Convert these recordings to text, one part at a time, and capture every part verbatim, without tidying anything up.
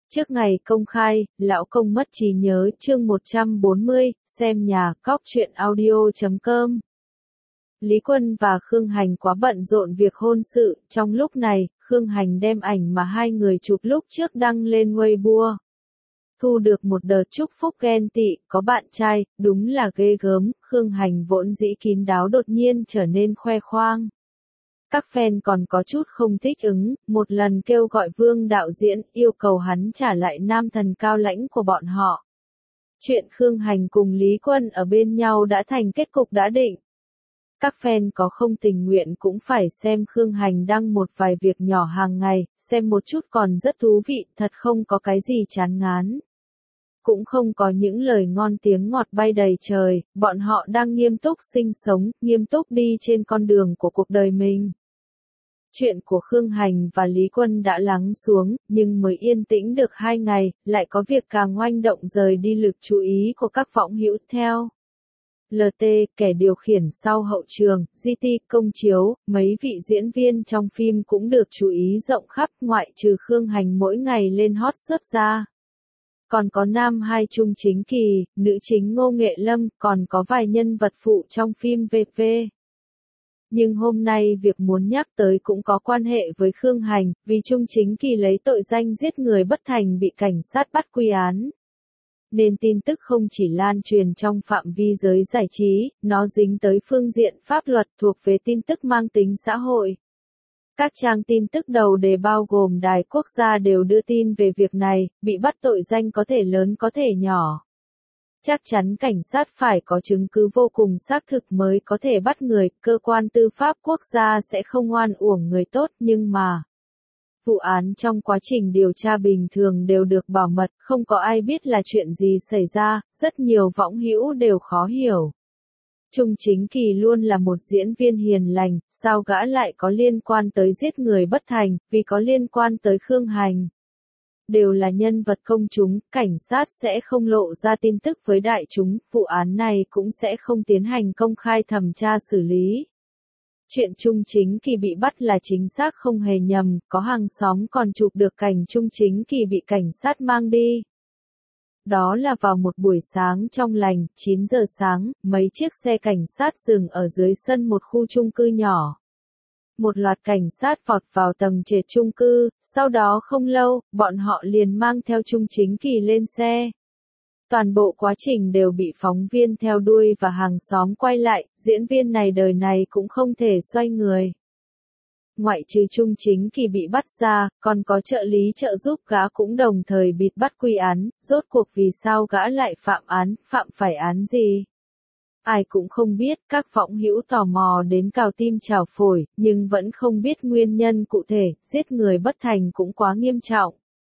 Trước ngày công khai, lão công mất trí nhớ chương một trăm bốn mươi, xem nhà, cóc truyện audio chấm com. Lý Quân và Khương Hành quá bận rộn việc hôn sự, trong lúc này, Khương Hành đem ảnh mà hai người chụp lúc trước đăng lên Weibo. Thu được một đợt chúc phúc ghen tị, có bạn trai, đúng là ghê gớm, Khương Hành vốn dĩ kín đáo đột nhiên trở nên khoe khoang. Các fan còn có chút không thích ứng, một lần kêu gọi Vương đạo diễn, yêu cầu hắn trả lại nam thần cao lãnh của bọn họ. Chuyện Khương Hành cùng Lý Quân ở bên nhau đã thành kết cục đã định. Các fan có không tình nguyện cũng phải xem Khương Hành đăng một vài việc nhỏ hàng ngày, xem một chút còn rất thú vị, thật không có cái gì chán ngán. Cũng không có những lời ngon tiếng ngọt bay đầy trời, bọn họ đang nghiêm túc sinh sống, nghiêm túc đi trên con đường của cuộc đời mình. Chuyện của Khương Hành và Lý Quân đã lắng xuống, nhưng mới yên tĩnh được hai ngày, lại có việc càng oanh động rời đi lực chú ý của các võng hữu theo. lờ tê, kẻ điều khiển sau hậu trường, giê tê, công chiếu, mấy vị diễn viên trong phim cũng được chú ý rộng khắp ngoại trừ Khương Hành mỗi ngày lên hot search ra. Còn có nam hai Trung Chính Kỳ, nữ chính Ngô Nghệ Lâm, còn có vài nhân vật phụ trong phim vê vê. Nhưng hôm nay việc muốn nhắc tới cũng có quan hệ với Khương Hành, vì Trung Chính Kỳ lấy tội danh giết người bất thành bị cảnh sát bắt quy án. Nên tin tức không chỉ lan truyền trong phạm vi giới giải trí, nó dính tới phương diện pháp luật thuộc về tin tức mang tính xã hội. Các trang tin tức đầu đề bao gồm đài quốc gia đều đưa tin về việc này, bị bắt tội danh có thể lớn có thể nhỏ. Chắc chắn cảnh sát phải có chứng cứ vô cùng xác thực mới có thể bắt người, cơ quan tư pháp quốc gia sẽ không oan uổng người tốt nhưng mà vụ án trong quá trình điều tra bình thường đều được bảo mật, không có ai biết là chuyện gì xảy ra, rất nhiều võng hữu đều khó hiểu. Trung Chính Kỳ luôn là một diễn viên hiền lành, sao gã lại có liên quan tới giết người bất thành, vì có liên quan tới Khương Hành. Đều là nhân vật công chúng, cảnh sát sẽ không lộ ra tin tức với đại chúng, vụ án này cũng sẽ không tiến hành công khai thẩm tra xử lý. Chuyện Trung Chính Kỳ bị bắt là chính xác không hề nhầm, có hàng xóm còn chụp được cảnh Trung Chính Kỳ bị cảnh sát mang đi. Đó là vào một buổi sáng trong lành, chín giờ sáng, mấy chiếc xe cảnh sát dừng ở dưới sân một khu chung cư nhỏ. Một loạt cảnh sát vọt vào tầng trệt chung cư, sau đó không lâu, bọn họ liền mang theo Trung Chính Kỳ lên xe. Toàn bộ quá trình đều bị phóng viên theo đuôi và hàng xóm quay lại, diễn viên này đời này cũng không thể xoay người. Ngoại trừ Trung Chính Kỳ bị bắt ra, còn có trợ lý trợ giúp gã cũng đồng thời bị bắt quy án, rốt cuộc vì sao gã lại phạm án, phạm phải án gì? Ai cũng không biết, các võng hữu tò mò đến cào tim trào phổi, nhưng vẫn không biết nguyên nhân cụ thể, giết người bất thành cũng quá nghiêm trọng.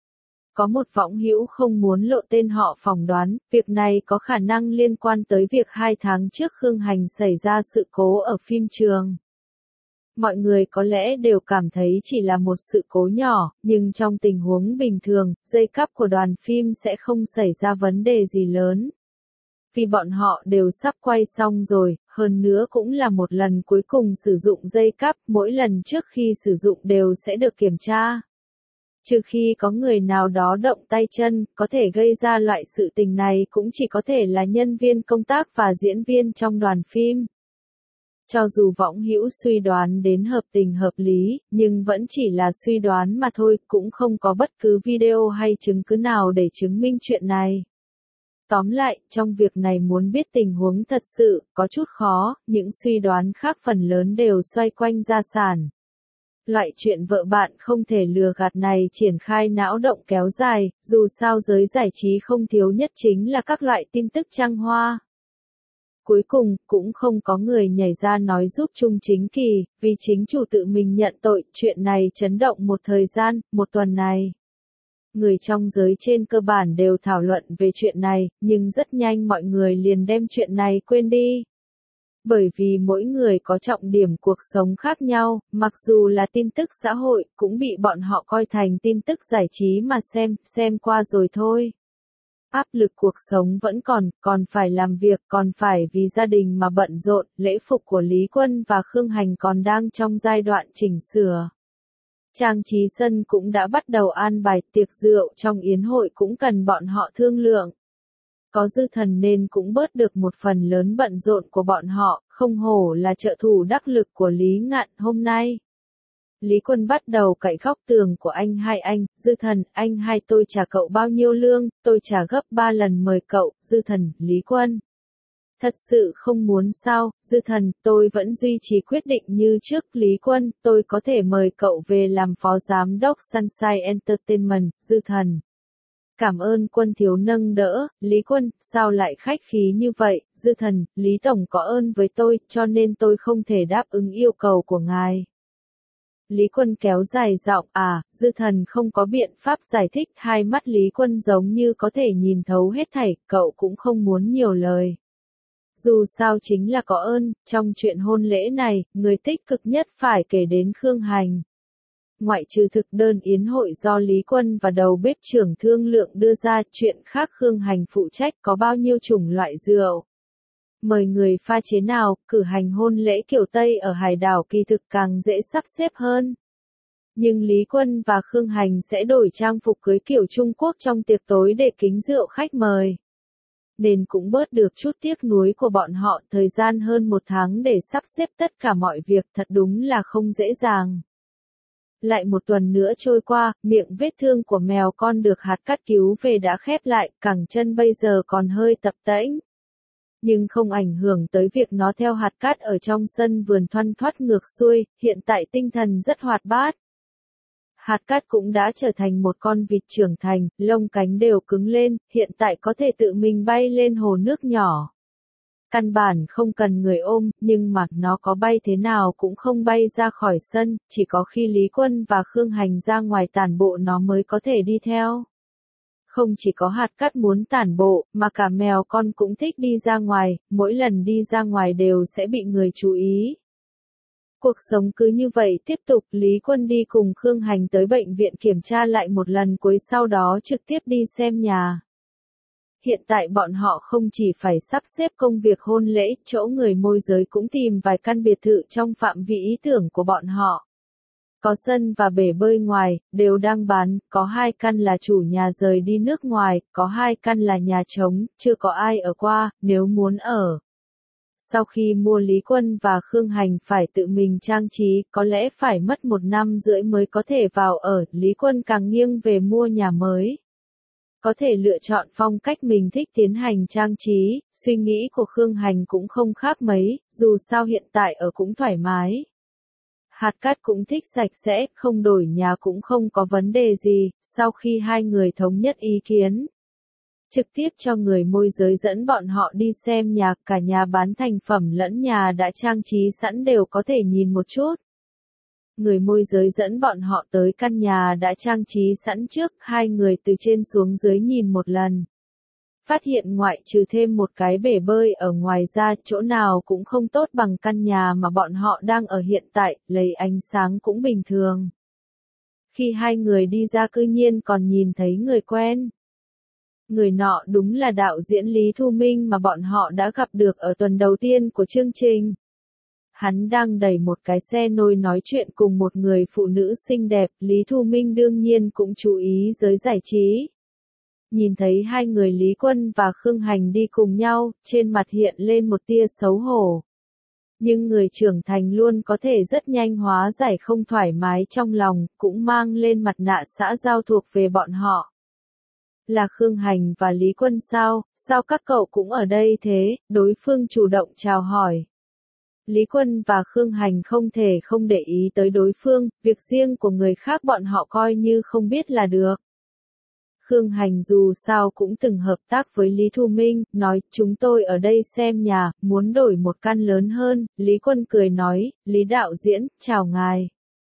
Có một võng hữu không muốn lộ tên họ phỏng đoán, việc này có khả năng liên quan tới việc hai tháng trước Khương Hành xảy ra sự cố ở phim trường. Mọi người có lẽ đều cảm thấy chỉ là một sự cố nhỏ, nhưng trong tình huống bình thường, dây cáp của đoàn phim sẽ không xảy ra vấn đề gì lớn. Vì bọn họ đều sắp quay xong rồi, hơn nữa cũng là một lần cuối cùng sử dụng dây cáp, mỗi lần trước khi sử dụng đều sẽ được kiểm tra. Trừ khi có người nào đó động tay chân, có thể gây ra loại sự tình này cũng chỉ có thể là nhân viên công tác và diễn viên trong đoàn phim. Cho dù võng hữu suy đoán đến hợp tình hợp lý, nhưng vẫn chỉ là suy đoán mà thôi, cũng không có bất cứ video hay chứng cứ nào để chứng minh chuyện này. Tóm lại, trong việc này muốn biết tình huống thật sự, có chút khó, những suy đoán khác phần lớn đều xoay quanh gia sản. Loại chuyện vợ bạn không thể lừa gạt này triển khai não động kéo dài, dù sao giới giải trí không thiếu nhất chính là các loại tin tức trăng hoa. Cuối cùng, cũng không có người nhảy ra nói giúp Trung Chính Kỳ, vì chính chủ tự mình nhận tội, chuyện này chấn động một thời gian, một tuần này. Người trong giới trên cơ bản đều thảo luận về chuyện này, nhưng rất nhanh mọi người liền đem chuyện này quên đi. Bởi vì mỗi người có trọng điểm cuộc sống khác nhau, mặc dù là tin tức xã hội, cũng bị bọn họ coi thành tin tức giải trí mà xem, xem qua rồi thôi. Áp lực cuộc sống vẫn còn, còn phải làm việc, còn phải vì gia đình mà bận rộn, lễ phục của Lý Quân và Khương Hành còn đang trong giai đoạn chỉnh sửa. Trang trí sân cũng đã bắt đầu an bài, tiệc rượu trong yến hội cũng cần bọn họ thương lượng. Có Dư Thần nên cũng bớt được một phần lớn bận rộn của bọn họ, không hổ là trợ thủ đắc lực của Lý Ngạn hôm nay. Lý Quân bắt đầu cạy góc tường của anh hai anh, Dư Thần, anh hai tôi trả cậu bao nhiêu lương, tôi trả gấp ba lần mời cậu, Dư Thần, Lý Quân. Thật sự không muốn sao, Dư Thần, tôi vẫn duy trì quyết định như trước, Lý Quân, tôi có thể mời cậu về làm phó giám đốc Sunshine Entertainment, Dư Thần. Cảm ơn Quân thiếu nâng đỡ, Lý Quân, sao lại khách khí như vậy, Dư Thần, Lý Tổng có ơn với tôi, cho nên tôi không thể đáp ứng yêu cầu của ngài. Lý Quân kéo dài giọng, à, Dư Thần không có biện pháp giải thích, hai mắt Lý Quân giống như có thể nhìn thấu hết thảy, cậu cũng không muốn nhiều lời. Dù sao chính là có ơn, trong chuyện hôn lễ này, người tích cực nhất phải kể đến Khương Hành. Ngoại trừ thực đơn yến hội do Lý Quân và đầu bếp trưởng thương lượng đưa ra, chuyện khác Khương Hành phụ trách có bao nhiêu chủng loại rượu. Mời người pha chế nào, cử hành hôn lễ kiểu Tây ở hải đảo kỳ thực càng dễ sắp xếp hơn. Nhưng Lý Quân và Khương Hành sẽ đổi trang phục cưới kiểu Trung Quốc trong tiệc tối để kính rượu khách mời. Nên cũng bớt được chút tiếc nuối của bọn họ, thời gian hơn một tháng để sắp xếp tất cả mọi việc thật đúng là không dễ dàng. Lại một tuần nữa trôi qua, miệng vết thương của mèo con được hạt cát cứu về đã khép lại, cẳng chân bây giờ còn hơi tập tễnh. Nhưng không ảnh hưởng tới việc nó theo hạt cát ở trong sân vườn thoăn thoắt ngược xuôi, hiện tại tinh thần rất hoạt bát. Hạt cát cũng đã trở thành một con vịt trưởng thành, lông cánh đều cứng lên, hiện tại có thể tự mình bay lên hồ nước nhỏ. Căn bản không cần người ôm, nhưng mà nó có bay thế nào cũng không bay ra khỏi sân, chỉ có khi Lý Quân và Khương Hành ra ngoài tản bộ nó mới có thể đi theo. Không chỉ có hạt cát muốn tản bộ, mà cả mèo con cũng thích đi ra ngoài, mỗi lần đi ra ngoài đều sẽ bị người chú ý. Cuộc sống cứ như vậy tiếp tục, Lý Quân đi cùng Khương Hành tới bệnh viện kiểm tra lại một lần cuối, sau đó trực tiếp đi xem nhà. Hiện tại bọn họ không chỉ phải sắp xếp công việc hôn lễ, chỗ người môi giới cũng tìm vài căn biệt thự trong phạm vi ý tưởng của bọn họ. Có sân và bể bơi ngoài, đều đang bán, có hai căn là chủ nhà rời đi nước ngoài, có hai căn là nhà trống, chưa có ai ở qua, nếu muốn ở. Sau khi mua, Lý Quân và Khương Hành phải tự mình trang trí, có lẽ phải mất một năm rưỡi mới có thể vào ở, Lý Quân càng nghiêng về mua nhà mới. Có thể lựa chọn phong cách mình thích tiến hành trang trí, suy nghĩ của Khương Hành cũng không khác mấy, dù sao hiện tại ở cũng thoải mái. Hạt cát cũng thích sạch sẽ, không đổi nhà cũng không có vấn đề gì, sau khi hai người thống nhất ý kiến. Trực tiếp cho người môi giới dẫn bọn họ đi xem nhà, cả nhà bán thành phẩm lẫn nhà đã trang trí sẵn đều có thể nhìn một chút. Người môi giới dẫn bọn họ tới căn nhà đã trang trí sẵn trước, hai người từ trên xuống dưới nhìn một lần. Phát hiện ngoại trừ thêm một cái bể bơi ở ngoài ra, chỗ nào cũng không tốt bằng căn nhà mà bọn họ đang ở hiện tại, lấy ánh sáng cũng bình thường. Khi hai người đi ra cư nhiên còn nhìn thấy người quen. Người nọ đúng là đạo diễn Lý Thu Minh mà bọn họ đã gặp được ở tuần đầu tiên của chương trình. Hắn đang đẩy một cái xe nôi nói chuyện cùng một người phụ nữ xinh đẹp, Lý Thu Minh đương nhiên cũng chú ý giới giải trí. Nhìn thấy hai người Lý Quân và Khương Hành đi cùng nhau, trên mặt hiện lên một tia xấu hổ. Nhưng người trưởng thành luôn có thể rất nhanh hóa giải không thoải mái trong lòng, cũng mang lên mặt nạ xã giao thuộc về bọn họ. Là Khương Hành và Lý Quân sao, sao các cậu cũng ở đây thế, đối phương chủ động chào hỏi. Lý Quân và Khương Hành không thể không để ý tới đối phương, việc riêng của người khác bọn họ coi như không biết là được. Khương Hành dù sao cũng từng hợp tác với Lý Thu Minh, nói, chúng tôi ở đây xem nhà, muốn đổi một căn lớn hơn, Lý Quân cười nói, Lý đạo diễn, chào ngài.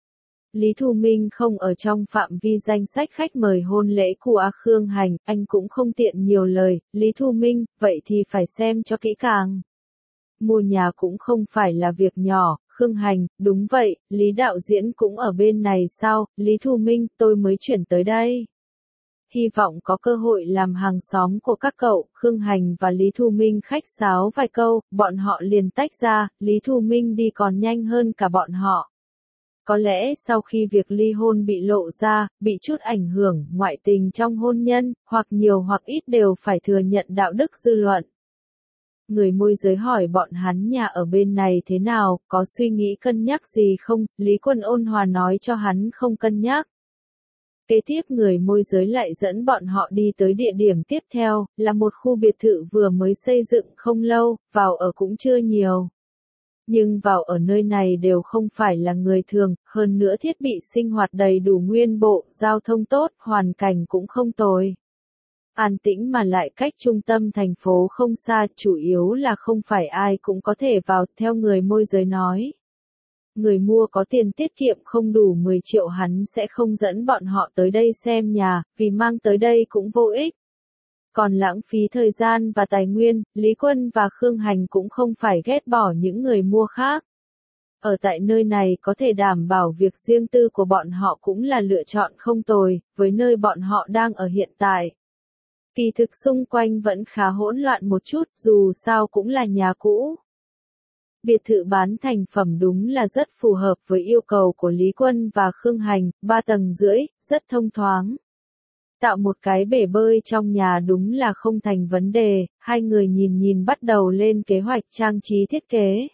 Lý Thu Minh không ở trong phạm vi danh sách khách mời hôn lễ của Khương Hành, anh cũng không tiện nhiều lời, Lý Thu Minh, vậy thì phải xem cho kỹ càng. Mua nhà cũng không phải là việc nhỏ, Khương Hành, đúng vậy, Lý đạo diễn cũng ở bên này sao, Lý Thu Minh, tôi mới chuyển tới đây. Hy vọng có cơ hội làm hàng xóm của các cậu, Khương Hành và Lý Thu Minh khách sáo vài câu, bọn họ liền tách ra, Lý Thu Minh đi còn nhanh hơn cả bọn họ. Có lẽ sau khi việc ly hôn bị lộ ra, bị chút ảnh hưởng, ngoại tình trong hôn nhân, hoặc nhiều hoặc ít đều phải thừa nhận đạo đức dư luận. Người môi giới hỏi bọn hắn nhà ở bên này thế nào, có suy nghĩ cân nhắc gì không, Lý Quân ôn hòa nói cho hắn không cân nhắc. Kế tiếp người môi giới lại dẫn bọn họ đi tới địa điểm tiếp theo, là một khu biệt thự vừa mới xây dựng không lâu, vào ở cũng chưa nhiều. Nhưng vào ở nơi này đều không phải là người thường, hơn nữa thiết bị sinh hoạt đầy đủ nguyên bộ, giao thông tốt, hoàn cảnh cũng không tồi. An tĩnh mà lại cách trung tâm thành phố không xa, chủ yếu là không phải ai cũng có thể vào, theo người môi giới nói. Người mua có tiền tiết kiệm không đủ mười triệu hắn sẽ không dẫn bọn họ tới đây xem nhà, vì mang tới đây cũng vô ích. Còn lãng phí thời gian và tài nguyên, Lý Quân và Khương Hành cũng không phải ghét bỏ những người mua khác. Ở tại nơi này có thể đảm bảo việc riêng tư của bọn họ cũng là lựa chọn không tồi, với nơi bọn họ đang ở hiện tại. Kỳ thực xung quanh vẫn khá hỗn loạn một chút, dù sao cũng là nhà cũ. Biệt thự bán thành phẩm đúng là rất phù hợp với yêu cầu của Lý Quân và Khương Hành, ba tầng rưỡi, rất thông thoáng. Tạo một cái bể bơi trong nhà đúng là không thành vấn đề, hai người nhìn nhìn bắt đầu lên kế hoạch trang trí thiết kế.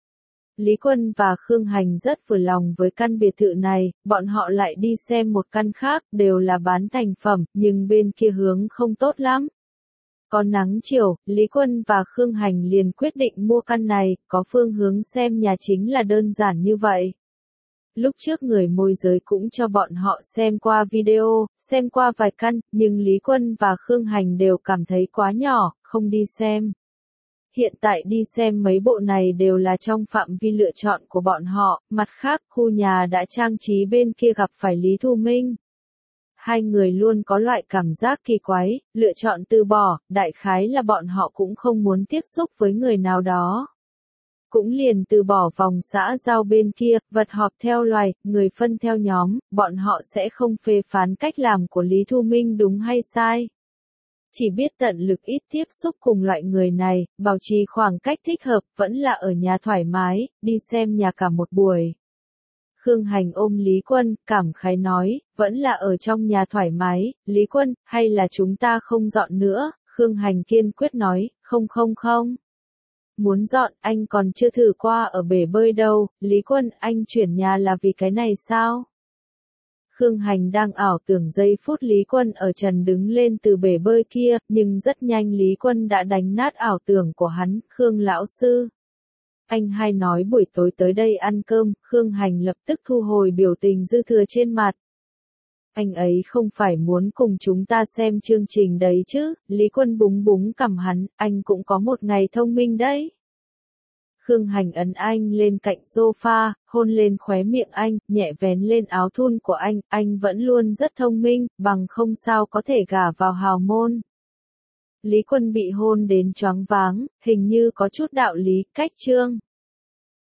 Lý Quân và Khương Hành rất vừa lòng với căn biệt thự này, bọn họ lại đi xem một căn khác, đều là bán thành phẩm, nhưng bên kia hướng không tốt lắm. Có nắng chiều, Lý Quân và Khương Hành liền quyết định mua căn này, có phương hướng xem nhà chính là đơn giản như vậy. Lúc trước người môi giới cũng cho bọn họ xem qua video, xem qua vài căn, nhưng Lý Quân và Khương Hành đều cảm thấy quá nhỏ, không đi xem. Hiện tại đi xem mấy bộ này đều là trong phạm vi lựa chọn của bọn họ, mặt khác khu nhà đã trang trí bên kia gặp phải Lý Thu Minh. Hai người luôn có loại cảm giác kỳ quái, lựa chọn từ bỏ, đại khái là bọn họ cũng không muốn tiếp xúc với người nào đó. Cũng liền từ bỏ vòng xã giao bên kia, vật họp theo loài, người phân theo nhóm, bọn họ sẽ không phê phán cách làm của Lý Thu Minh đúng hay sai. Chỉ biết tận lực ít tiếp xúc cùng loại người này, bảo trì khoảng cách thích hợp, vẫn là ở nhà thoải mái, đi xem nhà cả một buổi. Khương Hành ôm Lý Quân, cảm khái nói, vẫn là ở trong nhà thoải mái, Lý Quân, hay là chúng ta không dọn nữa, Khương Hành kiên quyết nói, không không không. Muốn dọn, anh còn chưa thử qua ở bể bơi đâu, Lý Quân, anh chuyển nhà là vì cái này sao? Khương Hành đang ảo tưởng giây phút Lý Quân ở trần đứng lên từ bể bơi kia, nhưng rất nhanh Lý Quân đã đánh nát ảo tưởng của hắn, Khương lão sư. Anh hay nói buổi tối tới đây ăn cơm, Khương Hành lập tức thu hồi biểu tình dư thừa trên mặt. Anh ấy không phải muốn cùng chúng ta xem chương trình đấy chứ, Lý Quân búng búng cằm hắn, anh cũng có một ngày thông minh đấy. Khương Hành ấn anh lên cạnh sofa, hôn lên khóe miệng anh, nhẹ vén lên áo thun của anh, anh vẫn luôn rất thông minh, bằng không sao có thể gả vào hào môn. Lý Quân bị hôn đến choáng váng, hình như có chút đạo lý, cách chương.